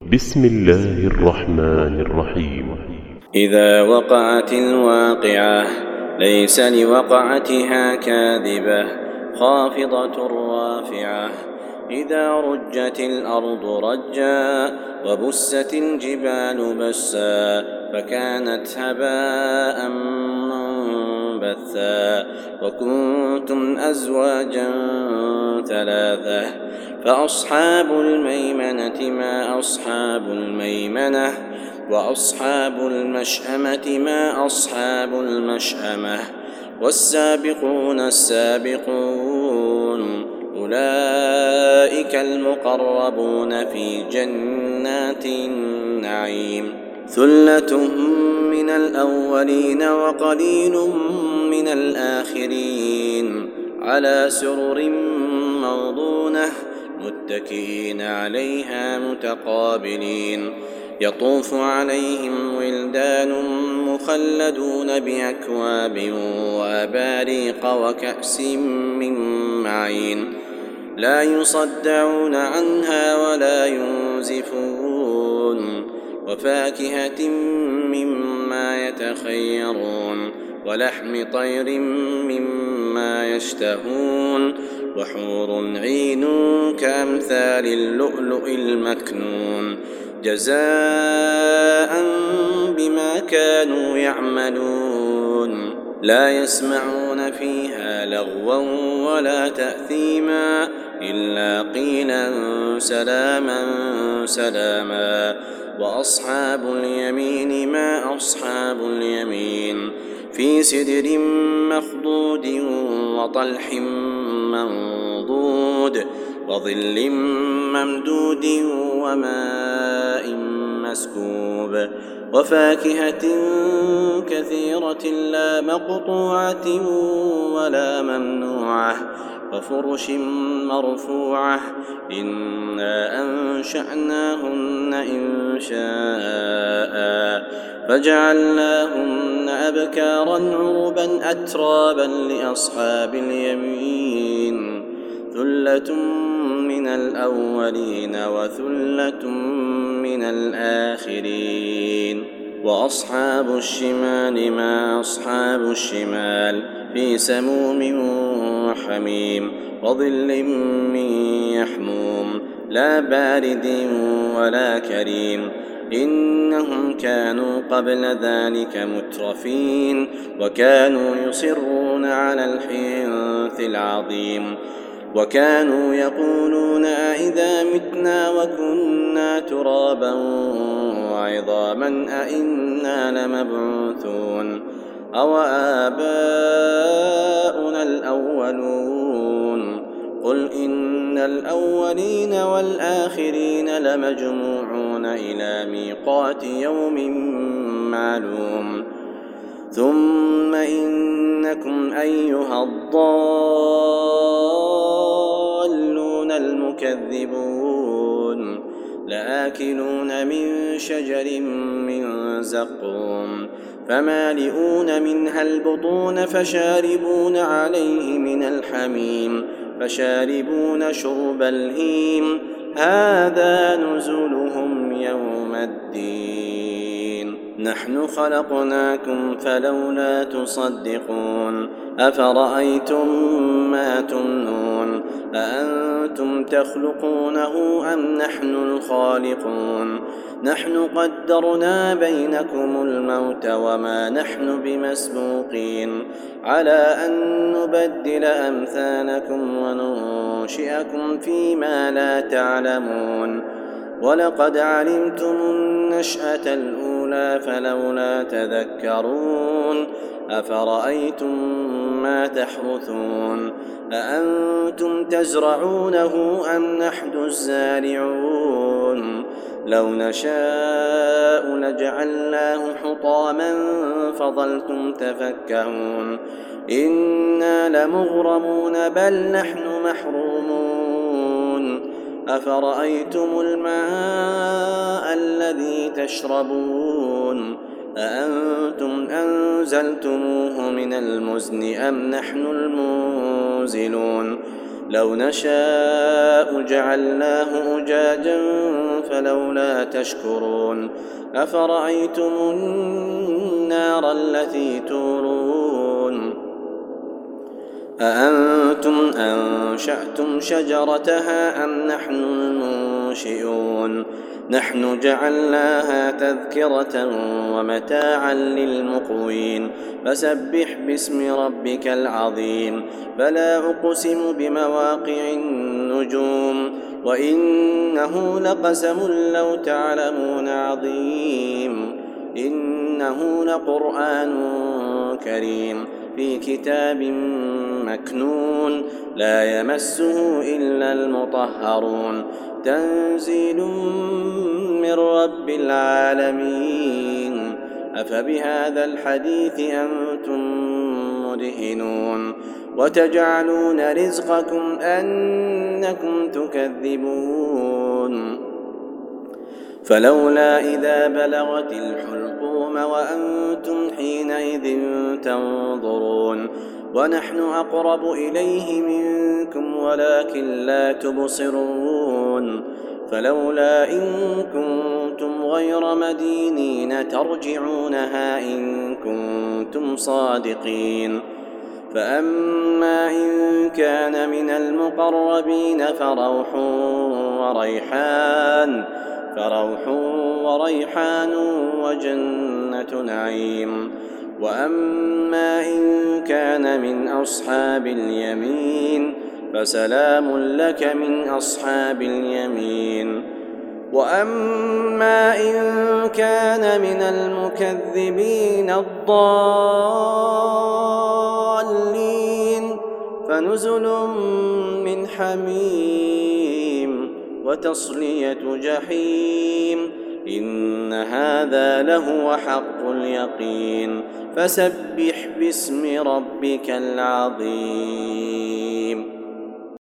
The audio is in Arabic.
بسم الله الرحمن الرحيم. إذا وقعت الواقعة ليس لوقعتها كاذبة خافضة رافعة. إذا رجت الأرض رجا وبست الجبال بسا فكانت هباء منبثا وكنتم أزواجا ثلاثة فأصحاب الميمنة ما أصحاب الميمنة وأصحاب المشأمة ما أصحاب المشأمة والسابقون السابقون أولئك المقربون في جنات النعيم. ثلة من الأولين وقليل من الآخرين على سرر موضونة متكئين عليها متقابلين يطوف عليهم ولدان مخلدون بأكواب وأباريق وكأس من معين لا يصدعون عنها ولا ينزفون وفاكهة مما يتخيرون ولحم طير مما يشتهون وحور عين كأمثال اللؤلؤ المكنون جزاء بما كانوا يعملون. لا يسمعون فيها لغوا ولا تأثيما إلا قيلا سلاما سلاما. وأصحاب اليمين ما أصحاب اليمين في سدر مخضود وطلح منضود وظل ممدود وماء مسكوب وفاكهة كثيرة لا مقطوعة ولا ممنوعة وفرش مرفوعة إنا أنشأناهن إنشاء فجعلناهن أبكارا عربا أترابا لأصحاب اليمين. ثلة من الأولين وثلة من الآخرين. وأصحاب الشمال ما أصحاب الشمال في سموم وحميم وظل من يحموم لا بارد ولا كريم إنهم كانوا قبل ذلك مترفين وكانوا يصرون على الحنث العظيم وكانوا يقولون أئذا متنا وكنا ترابا وعظاما أئنا لمبعوثون أو آباؤنا الأولون. قل إن الأولين والآخرين لمجموعون إلى ميقات يوم معلوم. ثم إنكم أيها الضالون المكذبون لآكلون من شجر من زقوم فمالئون منها البطون فشاربون عليه من الحميم فشاربون شرب الهيم هذا نزلهم يوم الدين. نحن خلقناكم فلولا تصدقون أفرأيتم ما تمنون أأنتم تخلقونه أم نحن الخالقون نحن قدرنا بينكم الموت وما نحن بمسبوقين على أن نبدل أمثالكم وننشئكم فيما لا تعلمون ولقد علمتم النشأة الأولى فلولا تذكرون أفرأيتم ما تحرثون أأنتم تزرعونه أم نحن الزارعون لو نشاء لجعلناه حطاما فظلتم تفكهون إنا لمغرمون بل نحن محرومون. أفرأيتم الماء الذي تشربون أأنتم أنزلتموه من المزن أم نحن المنزلون لو نشاء جعلناه أجاجا فلولا تشكرون أفرأيتم النار التي تورون أأنتم أنشأتم شجرتها أم نحن المنشئون نحن جعلناها تذكرة ومتاعا للمقوين فسبح باسم ربك العظيم فلا أقسم بمواقع النجوم وإنه لقسم لو تعلمون عظيم إنه لقرآن كريم في كتاب مكنون لا يمسه إلا المطهرون تنزيل من رب العالمين أفبهذا الحديث أنتم مدهنون وتجعلون رزقكم أنكم تكذبون فلولا إذا بلغت الحلقوم وأنتم حينئذ تنظرون ونحن أقرب إليه منكم ولكن لا تبصرون فلولا إن كنتم غير مدينين ترجعونها إن كنتم صادقين فأما إن كان من المقربين فروح وريحان وجنة نعيم وأما إن كان من أصحاب اليمين فسلام لك من أصحاب اليمين وأما إن كان من المكذبين الضالين فنزل من حميم وتصلية جحيم إن هذا لهو حق اليقين فسبح باسم ربك العظيم.